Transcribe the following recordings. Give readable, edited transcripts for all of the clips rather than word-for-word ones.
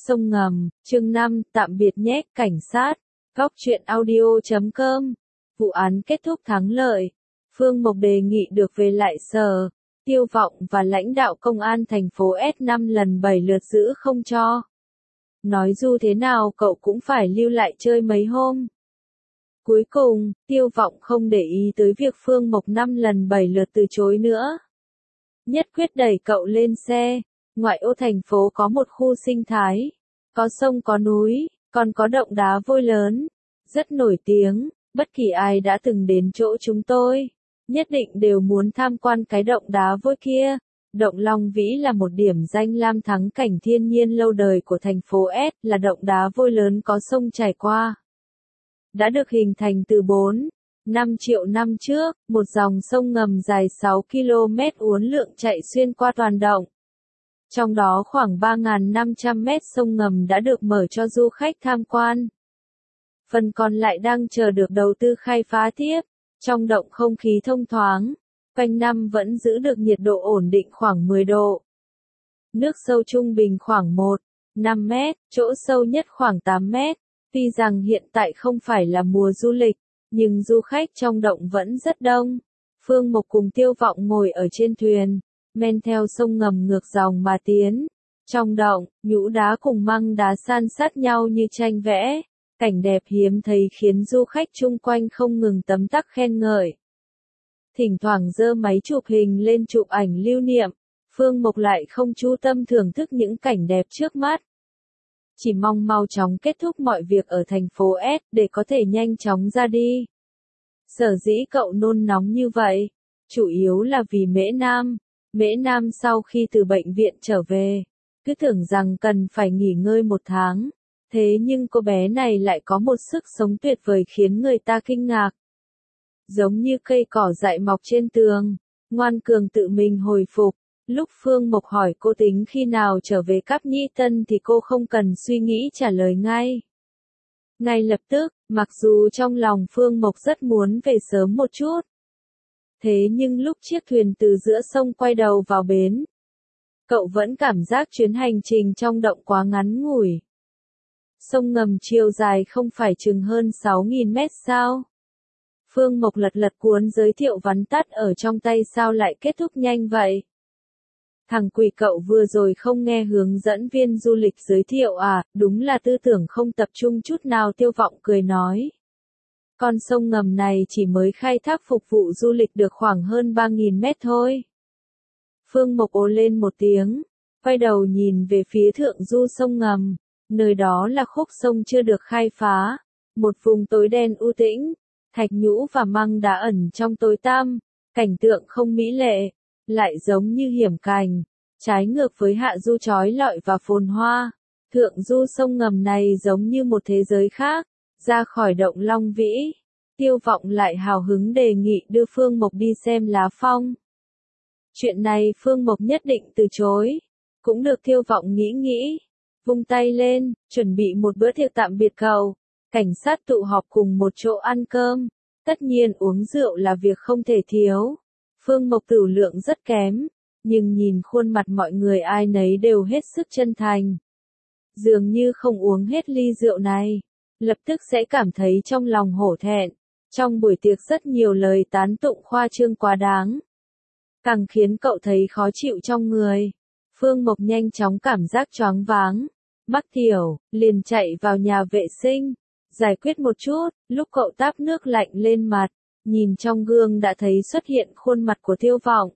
Sông ngầm, chương 5, tạm biệt nhé, cảnh sát. Góc truyện audio.com. Vụ án kết thúc thắng lợi. Phương Mộc đề nghị được về lại Sở Tiêu Vọng và lãnh đạo công an thành phố S5 lần 7 lượt giữ không cho. Nói dù thế nào cậu cũng phải lưu lại chơi mấy hôm. Cuối cùng, Tiêu Vọng không để ý tới việc Phương Mộc 5 lần 7 lượt từ chối nữa. Nhất quyết đẩy cậu lên xe. Ngoại ô thành phố có một khu sinh thái. Có sông có núi, còn có động đá vôi lớn. Rất nổi tiếng, bất kỳ ai đã từng đến chỗ chúng tôi, nhất định đều muốn tham quan cái động đá vôi kia. Động Long Vĩ là một điểm danh lam thắng cảnh thiên nhiên lâu đời của thành phố S, là động đá vôi lớn có sông chảy qua. Đã được hình thành từ 4-5 triệu năm trước, một dòng sông ngầm dài 6 km uốn lượn chạy xuyên qua toàn động. Trong đó khoảng 3.500 mét sông ngầm đã được mở cho du khách tham quan. Phần còn lại đang chờ được đầu tư khai phá tiếp. Trong động không khí thông thoáng, quanh năm vẫn giữ được nhiệt độ ổn định khoảng 10 độ. Nước sâu trung bình khoảng 1-5 mét, chỗ sâu nhất khoảng 8 mét. Tuy rằng hiện tại không phải là mùa du lịch, nhưng du khách trong động vẫn rất đông. Phương Mộc cùng Tiêu Vọng ngồi ở trên thuyền, men theo sông ngầm ngược dòng mà tiến. Trong động, nhũ đá cùng măng đá san sát nhau như tranh vẽ. Cảnh đẹp hiếm thấy khiến du khách chung quanh không ngừng tấm tắc khen ngợi. Thỉnh thoảng giơ máy chụp hình lên chụp ảnh lưu niệm, Phương Mộc lại không chú tâm thưởng thức những cảnh đẹp trước mắt. Chỉ mong mau chóng kết thúc mọi việc ở thành phố S để có thể nhanh chóng ra đi. Sở dĩ cậu nôn nóng như vậy, chủ yếu là vì Mễ Nam. Mễ Nam sau khi từ bệnh viện trở về, cứ tưởng rằng cần phải nghỉ ngơi 1 tháng. Thế nhưng cô bé này lại có một sức sống tuyệt vời khiến người ta kinh ngạc. Giống như cây cỏ dại mọc trên tường, ngoan cường tự mình hồi phục. Lúc Phương Mộc hỏi cô tính khi nào trở về Cáp Nhĩ Tân thì cô không cần suy nghĩ trả lời ngay. Ngay lập tức, mặc dù trong lòng Phương Mộc rất muốn về sớm một chút. Thế nhưng lúc chiếc thuyền từ giữa sông quay đầu vào bến, cậu vẫn cảm giác chuyến hành trình trong động quá ngắn ngủi. Sông ngầm chiều dài không phải chừng hơn 6.000 mét sao? Phương Mộc lật cuốn giới thiệu vắn tắt ở trong tay sao lại kết thúc nhanh vậy? Thằng quỷ cậu vừa rồi không nghe hướng dẫn viên du lịch giới thiệu à, đúng là tư tưởng không tập trung chút nào. Tiêu Vọng cười nói. Con sông ngầm này chỉ mới khai thác phục vụ du lịch được khoảng hơn 3.000 mét thôi. Phương Mộc ồ lên một tiếng, quay đầu nhìn về phía thượng du sông ngầm. Nơi đó là khúc sông chưa được khai phá, một vùng tối đen u tĩnh, thạch nhũ và măng đá ẩn trong tối tăm, cảnh tượng không mỹ lệ, lại giống như hiểm cảnh, trái ngược với hạ du chói lọi và phồn hoa. Thượng du sông ngầm này giống như một thế giới khác. Ra khỏi động Long Vĩ, Tiêu Vọng lại hào hứng đề nghị đưa Phương Mộc đi xem lá phong. Chuyện này Phương Mộc nhất định từ chối, cũng được Tiêu Vọng nghĩ. Vung tay lên, chuẩn bị một bữa tiệc tạm biệt cậu. Cảnh sát tụ họp cùng một chỗ ăn cơm. Tất nhiên uống rượu là việc không thể thiếu. Phương Mộc tửu lượng rất kém, nhưng nhìn khuôn mặt mọi người ai nấy đều hết sức chân thành. Dường như không uống hết ly rượu này, lập tức sẽ cảm thấy trong lòng hổ thẹn. Trong buổi tiệc rất nhiều lời tán tụng khoa trương quá đáng, càng khiến cậu thấy khó chịu trong người. Phương Mộc nhanh chóng cảm giác choáng váng. Mắc tiểu, liền chạy vào nhà vệ sinh, giải quyết một chút. Lúc cậu táp nước lạnh lên mặt, nhìn trong gương đã thấy xuất hiện khuôn mặt của Tiêu Vọng.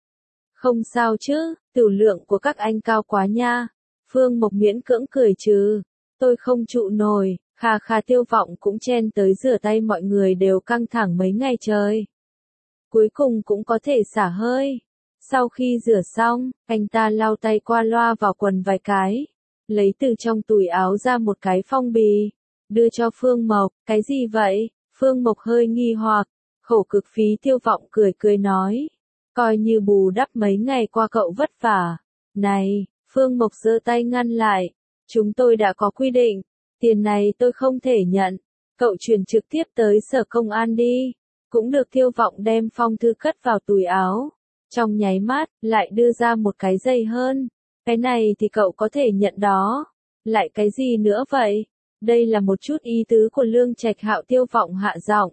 Không sao chứ, tửu lượng của các anh cao quá nha. Phương Mộc miễn cưỡng cười trừ. Tôi không trụ nổi. Khà Tiêu Vọng cũng chen tới rửa tay. Mọi người đều căng thẳng mấy ngày trời, cuối cùng cũng có thể xả hơi. Sau khi rửa xong, anh ta lau tay qua loa vào quần vài cái, lấy từ trong túi áo ra một cái phong bì, đưa cho Phương Mộc. Cái gì vậy? Phương Mộc hơi nghi hoặc. Khổ cực phí. Tiêu Vọng cười nói. Coi như bù đắp mấy ngày qua cậu vất vả. Này, Phương Mộc giơ tay ngăn lại. Chúng tôi đã có quy định, tiền này tôi không thể nhận. Cậu chuyển trực tiếp tới sở công an đi. Cũng được. Tiêu Vọng đem phong thư cất vào túi áo. Trong nháy mắt, lại đưa ra một cái dày hơn. Cái này thì cậu có thể nhận đó. Lại cái gì nữa vậy? Đây là một chút ý tứ của Lương Trạch Hạo, Tiêu Vọng hạ giọng.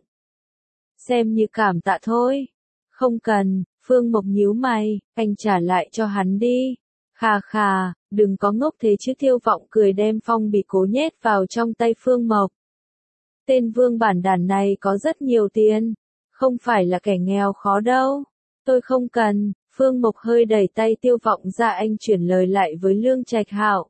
Xem như cảm tạ thôi. Không cần, Phương Mộc nhíu mày, anh trả lại cho hắn đi. Khà khà, đừng có ngốc thế chứ, Tiêu Vọng cười đem phong bì cố nhét vào trong tay Phương Mộc. Tên Vương bản đàn này có rất nhiều tiền, không phải là kẻ nghèo khó đâu. Tôi không cần. Phương Mộc hơi đẩy tay Tiêu Vọng ra, anh chuyển lời lại với Lương Trạch Hạo.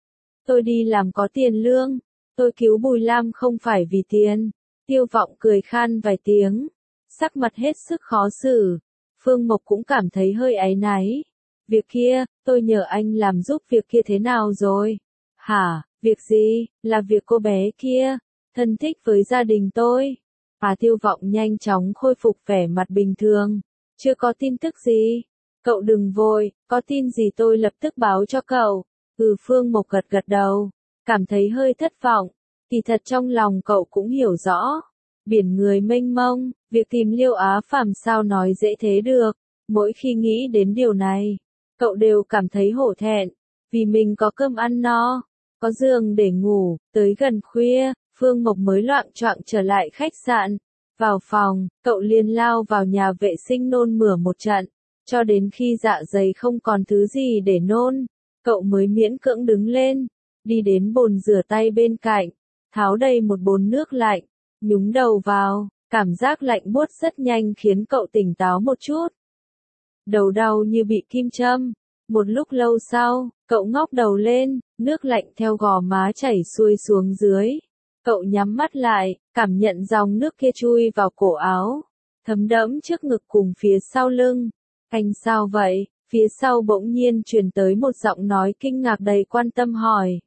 Tôi đi làm có tiền lương, tôi cứu Bùi Lam không phải vì tiền. Tiêu Vọng cười khan vài tiếng, sắc mặt hết sức khó xử. Phương Mộc cũng cảm thấy hơi áy náy. Việc kia, tôi nhờ anh làm giúp việc kia thế nào rồi? Hả, việc gì? Là việc cô bé kia, thân thích với gia đình tôi. Tiêu Vọng nhanh chóng khôi phục vẻ mặt bình thường. Chưa có tin tức gì. Cậu đừng vội, có tin gì tôi lập tức báo cho cậu. Phương Mộc gật gật đầu, cảm thấy hơi thất vọng. Kỳ thật trong lòng cậu cũng hiểu rõ. Biển người mênh mông, việc tìm Liêu Á Phàm sao nói dễ thế được. Mỗi khi nghĩ đến điều này, cậu đều cảm thấy hổ thẹn. Vì mình có cơm ăn no, có giường để ngủ. Tới gần khuya, Phương Mộc mới loạng choạng trở lại khách sạn. Vào phòng, cậu liền lao vào nhà vệ sinh nôn mửa một trận. Cho đến khi dạ dày không còn thứ gì để nôn, cậu mới miễn cưỡng đứng lên, đi đến bồn rửa tay bên cạnh, tháo đầy một bồn nước lạnh, nhúng đầu vào, cảm giác lạnh buốt rất nhanh khiến cậu tỉnh táo một chút. Đầu đau như bị kim châm. Một lúc lâu sau, cậu ngóc đầu lên, nước lạnh theo gò má chảy xuôi xuống dưới. Cậu nhắm mắt lại, cảm nhận dòng nước kia chui vào cổ áo, thấm đẫm trước ngực cùng phía sau lưng. Anh sao vậy? Phía sau bỗng nhiên truyền tới một giọng nói kinh ngạc đầy quan tâm hỏi.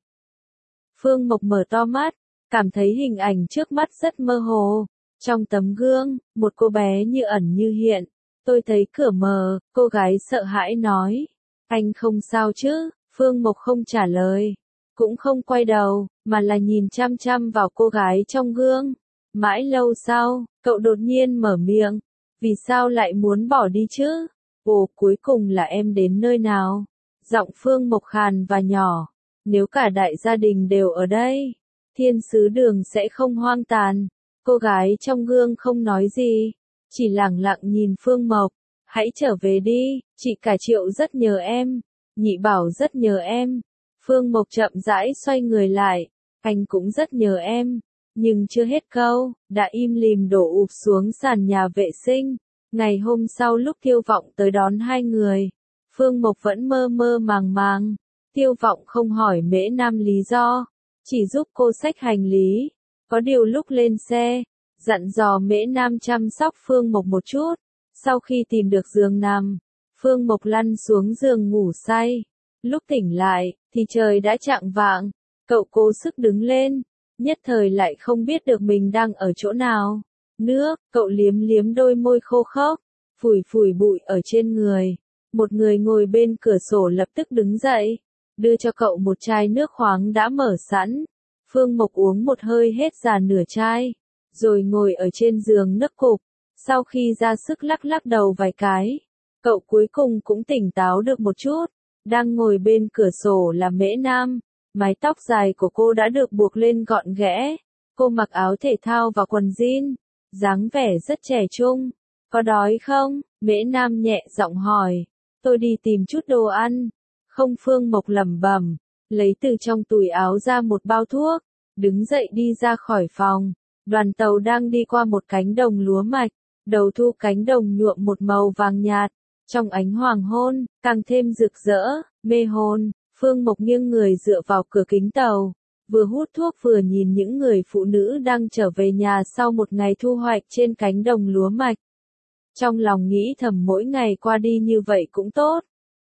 Phương Mộc mở to mắt, cảm thấy hình ảnh trước mắt rất mơ hồ. Trong tấm gương, một cô bé như ẩn như hiện. Tôi thấy cửa mờ, cô gái sợ hãi nói. Anh không sao chứ? Phương Mộc không trả lời, cũng không quay đầu, mà là nhìn chăm chăm vào cô gái trong gương. Mãi lâu sau, cậu đột nhiên mở miệng. Vì sao lại muốn bỏ đi chứ? Ồ, cuối cùng là em đến nơi nào? Giọng Phương Mộc khàn và nhỏ. Nếu cả đại gia đình đều ở đây, thiên sứ đường sẽ không hoang tàn. Cô gái trong gương không nói gì, chỉ lẳng lặng nhìn Phương Mộc. Hãy trở về đi, chị cả Triệu rất nhớ em. Nhị Bảo rất nhớ em. Phương Mộc chậm rãi xoay người lại. Anh cũng rất nhớ em. Nhưng chưa hết câu, đã im lìm đổ ụp xuống sàn nhà vệ sinh. Ngày hôm sau lúc Tiêu Vọng tới đón hai người, Phương Mộc vẫn mơ mơ màng màng. Tiêu Vọng không hỏi Mễ Nam lý do, chỉ giúp cô xách hành lý. Có điều lúc lên xe, dặn dò Mễ Nam chăm sóc Phương Mộc một chút. Sau khi tìm được giường nằm, Phương Mộc lăn xuống giường ngủ say. Lúc tỉnh lại, thì trời đã chạng vạng. Cậu cố sức đứng lên, nhất thời lại không biết được mình đang ở chỗ nào. Nước, cậu liếm liếm đôi môi khô khốc, phủi phủi bụi ở trên người. Một người ngồi bên cửa sổ lập tức đứng dậy, đưa cho cậu một chai nước khoáng đã mở sẵn. Phương Mộc uống một hơi hết già nửa chai, rồi ngồi ở trên giường nấc cục. Sau khi ra sức lắc lắc đầu vài cái, cậu cuối cùng cũng tỉnh táo được một chút. Đang ngồi bên cửa sổ là Mễ Nam, mái tóc dài của cô đã được buộc lên gọn ghẽ. Cô mặc áo thể thao và quần jean, dáng vẻ rất trẻ trung. Có đói không? Mễ Nam nhẹ giọng hỏi. Tôi đi tìm chút đồ ăn. Không, Phương Mộc lẩm bẩm, lấy từ trong túi áo ra một bao thuốc, đứng dậy đi ra khỏi phòng. Đoàn tàu đang đi qua một cánh đồng lúa mạch, đầu thu cánh đồng nhuộm một màu vàng nhạt, trong ánh hoàng hôn, càng thêm rực rỡ, mê hồn. Phương Mộc nghiêng người dựa vào cửa kính tàu, vừa hút thuốc vừa nhìn những người phụ nữ đang trở về nhà sau một ngày thu hoạch trên cánh đồng lúa mạch. Trong lòng nghĩ thầm mỗi ngày qua đi như vậy cũng tốt.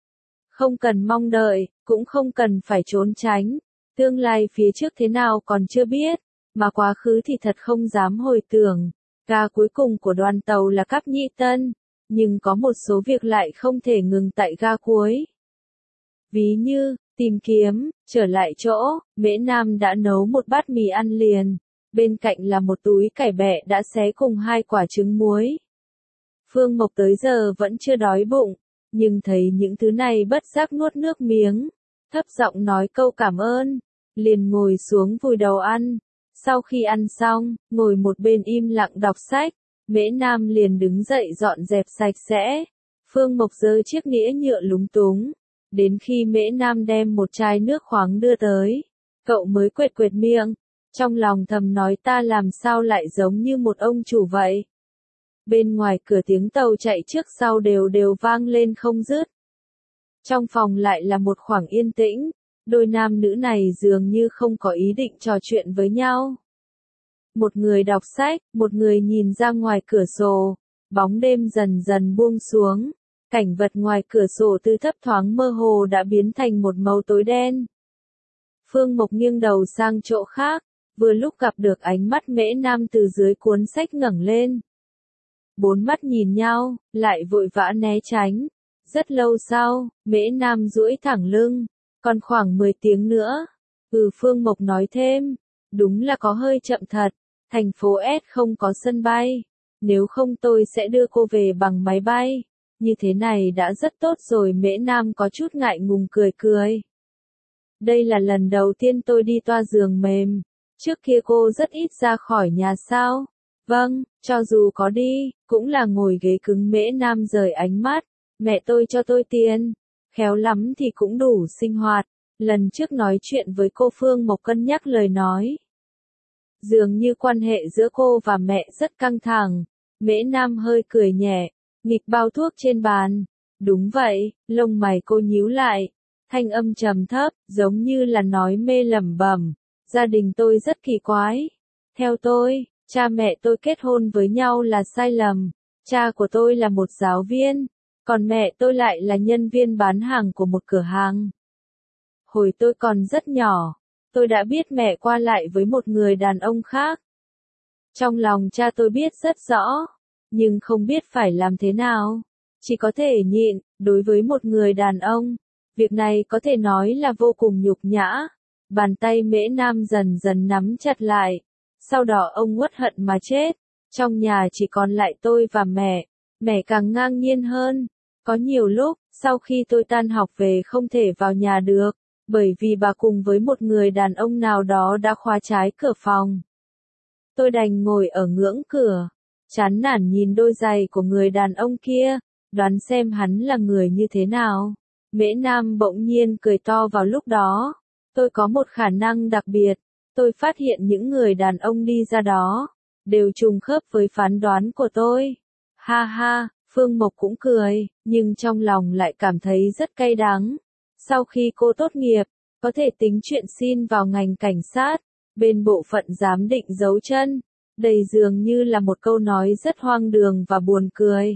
Không cần mong đợi, cũng không cần phải trốn tránh. Tương lai phía trước thế nào còn chưa biết, mà quá khứ thì thật không dám hồi tưởng. Ga cuối cùng của đoàn tàu là Cáp Nhĩ Tân, nhưng có một số việc lại không thể ngừng tại ga cuối. Ví như, tìm kiếm, trở lại chỗ, Mễ Nam đã nấu một bát mì ăn liền. Bên cạnh là một túi cải bẹ đã xé cùng 2 quả trứng muối. Phương Mộc tới giờ vẫn chưa đói bụng, nhưng thấy những thứ này bất giác nuốt nước miếng, thấp giọng nói câu cảm ơn. liền ngồi xuống vùi đầu ăn. Sau khi ăn xong, ngồi một bên im lặng đọc sách, Mễ Nam liền đứng dậy dọn dẹp sạch sẽ. Phương Mộc giơ chiếc nĩa nhựa lúng túng. Đến khi Mễ Nam đem một chai nước khoáng đưa tới, cậu mới quệt quệt miệng, trong lòng thầm nói ta làm sao lại giống như một ông chủ vậy. Bên ngoài cửa tiếng tàu chạy trước sau đều đều vang lên không dứt. Trong phòng lại là một khoảng yên tĩnh, đôi nam nữ này dường như không có ý định trò chuyện với nhau. Một người đọc sách, một người nhìn ra ngoài cửa sổ, bóng đêm dần dần buông xuống, cảnh vật ngoài cửa sổ từ thấp thoáng mơ hồ đã biến thành một màu tối đen. Phương Mộc nghiêng đầu sang chỗ khác, vừa lúc gặp được ánh mắt Mễ Nam từ dưới cuốn sách ngẩng lên. Bốn mắt nhìn nhau, lại vội vã né tránh. Rất lâu sau, Mễ Nam duỗi thẳng lưng, còn khoảng 10 tiếng nữa. Phương Mộc nói thêm, đúng là có hơi chậm thật, thành phố S không có sân bay, nếu không tôi sẽ đưa cô về bằng máy bay. Như thế này đã rất tốt rồi. Mễ Nam có chút ngại ngùng cười cười. Đây là lần đầu tiên tôi đi toa giường mềm, trước kia cô rất ít ra khỏi nhà sao? Vâng, cho dù có đi, cũng là ngồi ghế cứng. Mễ Nam rời ánh mắt, mẹ tôi cho tôi tiền, khéo lắm thì cũng đủ sinh hoạt. Lần trước nói chuyện với cô Phương Mộc cân nhắc lời nói. Dường như quan hệ giữa cô và mẹ rất căng thẳng. Mễ Nam hơi cười nhẹ, nghịch bao thuốc trên bàn. Đúng vậy, lông mày cô nhíu lại, thanh âm trầm thấp, giống như là nói mê lẩm bẩm. Gia đình tôi rất kỳ quái. Theo tôi, cha mẹ tôi kết hôn với nhau là sai lầm. Cha của tôi là một giáo viên, còn mẹ tôi lại là nhân viên bán hàng của một cửa hàng. Hồi tôi còn rất nhỏ, tôi đã biết mẹ qua lại với một người đàn ông khác. Trong lòng cha tôi biết rất rõ, nhưng không biết phải làm thế nào. Chỉ có thể nhịn. Đối với một người đàn ông, việc này có thể nói là vô cùng nhục nhã. Bàn tay Mễ Nam dần dần nắm chặt lại. Sau đó ông uất hận mà chết. Trong nhà chỉ còn lại tôi và mẹ. Mẹ càng ngang nhiên hơn. Có nhiều lúc, sau khi tôi tan học về không thể vào nhà được, bởi vì bà cùng với một người đàn ông nào đó đã khóa trái cửa phòng. Tôi đành ngồi ở ngưỡng cửa, chán nản nhìn đôi giày của người đàn ông kia, đoán xem hắn là người như thế nào. Mễ Nam bỗng nhiên cười to vào lúc đó. Tôi có một khả năng đặc biệt. Tôi phát hiện những người đàn ông đi ra đó, đều trùng khớp với phán đoán của tôi. Ha ha, Phương Mộc cũng cười, nhưng trong lòng lại cảm thấy rất cay đắng. Sau khi cô tốt nghiệp, có thể tính chuyện xin vào ngành cảnh sát, bên bộ phận giám định dấu chân. Đây dường như là một câu nói rất hoang đường và buồn cười.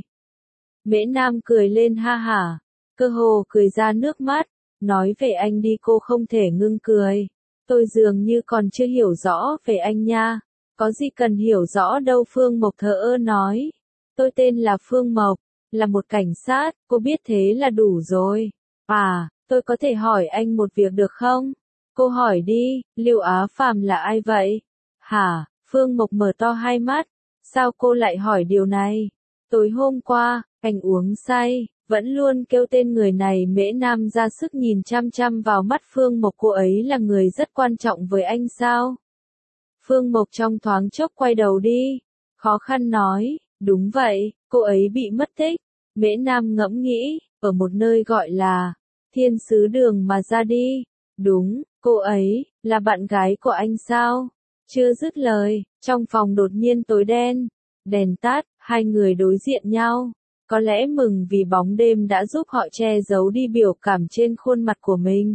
Mễ Nam cười lên ha hả, cơ hồ cười ra nước mắt, nói về anh đi. Cô không thể ngưng cười. Tôi dường như còn chưa hiểu rõ về anh nha. Có gì cần hiểu rõ đâu. Phương Mộc thờ ơ nói. Tôi tên là Phương Mộc, là một cảnh sát, cô biết thế là đủ rồi. À, tôi có thể hỏi anh một việc được không? Cô hỏi đi. Lưu Á Phàm là ai vậy? Hả? Phương Mộc mở to hai mắt. Sao cô lại hỏi điều này? Tối hôm qua, anh uống say, vẫn luôn kêu tên người này. Mễ Nam ra sức nhìn chăm chăm vào mắt Phương Mộc. Cô ấy là người rất quan trọng với anh sao? Phương Mộc trong thoáng chốc quay đầu đi, khó khăn nói, đúng vậy, cô ấy bị mất tích. Mễ Nam ngẫm nghĩ, ở một nơi gọi là Thiên Sứ Đường mà ra đi. Đúng, cô ấy là bạn gái của anh sao? Chưa dứt lời, trong phòng đột nhiên tối đen, đèn tắt, hai người đối diện nhau. Có lẽ mừng vì bóng đêm đã giúp họ che giấu đi biểu cảm trên khuôn mặt của mình.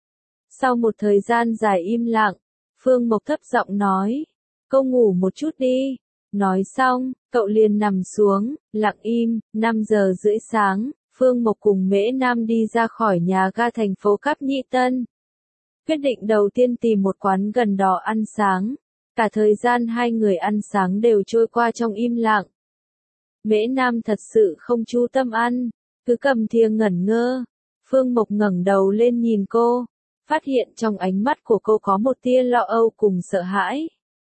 Sau một thời gian dài im lặng, Phương Mộc thấp giọng nói, cô ngủ một chút đi. Nói xong, cậu liền nằm xuống, lặng im. 5 giờ rưỡi sáng, Phương Mộc cùng Mễ Nam đi ra khỏi nhà ga thành phố Cáp Nhĩ Tân. Quyết định đầu tiên tìm một quán gần đó ăn sáng. Cả thời gian hai người ăn sáng đều trôi qua trong im lặng. Mễ Nam thật sự không chú tâm ăn, cứ cầm thìa ngẩn ngơ. Phương Mộc ngẩng đầu lên nhìn cô, phát hiện trong ánh mắt của cô có một tia lo âu cùng sợ hãi.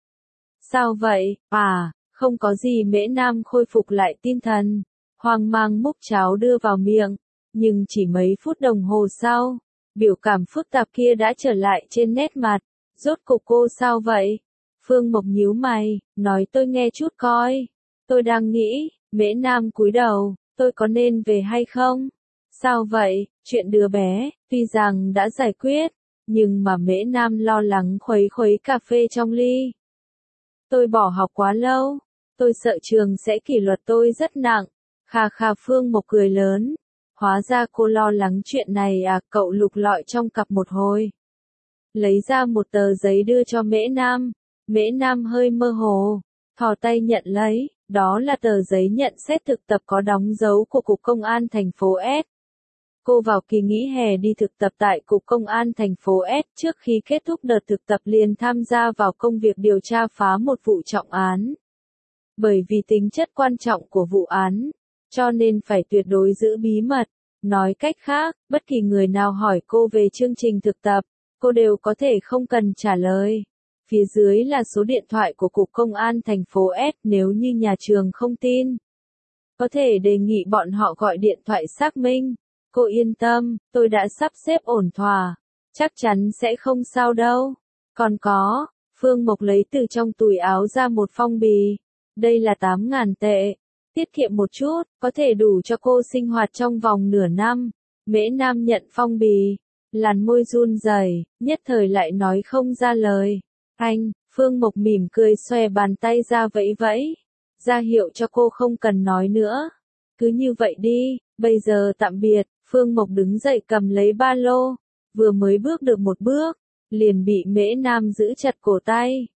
Sao vậy? À, không có gì. Mễ Nam khôi phục lại tinh thần, hoang mang múc cháo đưa vào miệng, nhưng chỉ mấy phút đồng hồ sau, Biểu cảm phức tạp kia đã trở lại trên nét mặt. Rốt cục cô sao vậy? Phương Mộc nhíu mày, nói tôi nghe chút coi. Tôi đang nghĩ, Mễ Nam cúi đầu, tôi có nên về hay không? Sao vậy, chuyện đứa bé, tuy rằng đã giải quyết, nhưng mà Mễ Nam lo lắng khuấy khuấy cà phê trong ly. Tôi bỏ học quá lâu, tôi sợ trường sẽ kỷ luật tôi rất nặng. Khà khà Phương Mộc cười lớn. Hóa ra cô lo lắng chuyện này à, cậu lục lọi trong cặp một hồi. Lấy ra một tờ giấy đưa cho Mễ Nam. Mễ Nam hơi mơ hồ, thò tay nhận lấy, đó là tờ giấy nhận xét thực tập có đóng dấu của Cục Công an thành phố S. Cô vào kỳ nghỉ hè đi thực tập tại Cục Công an thành phố S, trước khi kết thúc đợt thực tập liền tham gia vào công việc điều tra phá một vụ trọng án. Bởi vì tính chất quan trọng của vụ án, cho nên phải tuyệt đối giữ bí mật. Nói cách khác, bất kỳ người nào hỏi cô về chương trình thực tập, cô đều có thể không cần trả lời. Phía dưới là số điện thoại của Cục Công an thành phố S, nếu như nhà trường không tin, có thể đề nghị bọn họ gọi điện thoại xác minh. Cô yên tâm, tôi đã sắp xếp ổn thỏa, chắc chắn sẽ không sao đâu. Còn có, Phương Mộc lấy từ trong túi áo ra một phong bì. Đây là 8.000 tệ. Tiết kiệm một chút, có thể đủ cho cô sinh hoạt trong vòng nửa năm. Mễ Nam nhận phong bì, làn môi run rẩy, nhất thời lại nói không ra lời. Anh, Phương Mộc mỉm cười xòe bàn tay ra vẫy vẫy, ra hiệu cho cô không cần nói nữa. Cứ như vậy đi, bây giờ tạm biệt. Phương Mộc đứng dậy cầm lấy ba lô, vừa mới bước được một bước, liền bị Mễ Nam giữ chặt cổ tay.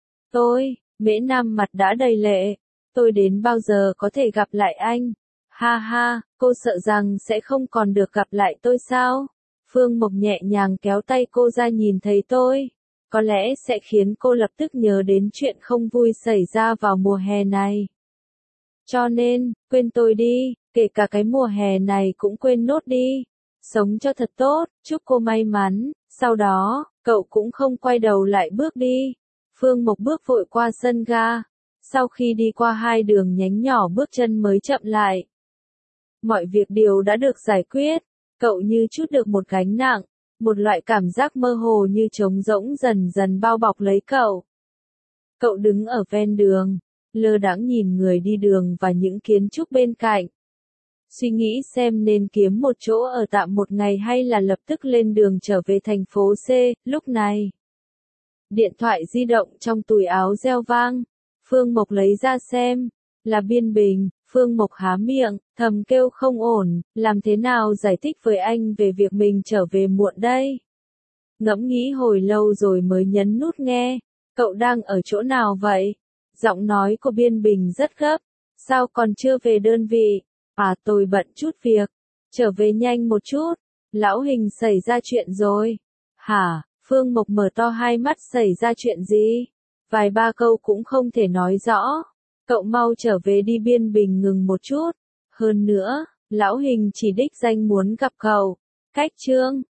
Mễ Nam mặt đã đầy lệ. Tôi đến bao giờ có thể gặp lại anh? Ha ha, cô sợ rằng sẽ không còn được gặp lại tôi sao? Phương Mộc nhẹ nhàng kéo tay cô ra, nhìn thấy tôi, có lẽ sẽ khiến cô lập tức nhớ đến chuyện không vui xảy ra vào mùa hè này. Cho nên, quên tôi đi, kể cả cái mùa hè này cũng quên nốt đi. Sống cho thật tốt, chúc cô may mắn. Sau đó, cậu cũng không quay đầu lại bước đi. Phương Mộc bước vội qua sân ga. Sau khi đi qua hai đường nhánh nhỏ bước chân mới chậm lại. Mọi việc đều đã được giải quyết. Cậu như trút được một gánh nặng. Một loại cảm giác mơ hồ như trống rỗng dần dần bao bọc lấy cậu. Cậu đứng ở ven đường, lơ đãng nhìn người đi đường và những kiến trúc bên cạnh. Suy nghĩ xem nên kiếm một chỗ ở tạm một ngày hay là lập tức lên đường trở về thành phố C. Lúc này, điện thoại di động trong túi áo reo vang. Phương Mộc lấy ra xem, là Biên Bình. Phương Mộc há miệng, thầm kêu không ổn, làm thế nào giải thích với anh về việc mình trở về muộn đây? Ngẫm nghĩ hồi lâu rồi mới nhấn nút nghe. Cậu đang ở chỗ nào vậy? Giọng nói của Biên Bình rất gấp. Sao còn chưa về đơn vị? À, tôi bận chút việc. Trở về nhanh một chút. Lão Hình xảy ra chuyện rồi. Hả? Phương Mộc mở to hai mắt, xảy ra chuyện gì? Vài ba câu cũng không thể nói rõ. Cậu mau trở về đi. Biên Bình ngừng một chút. Hơn nữa, Lão Hình chỉ đích danh muốn gặp cậu. Cách chương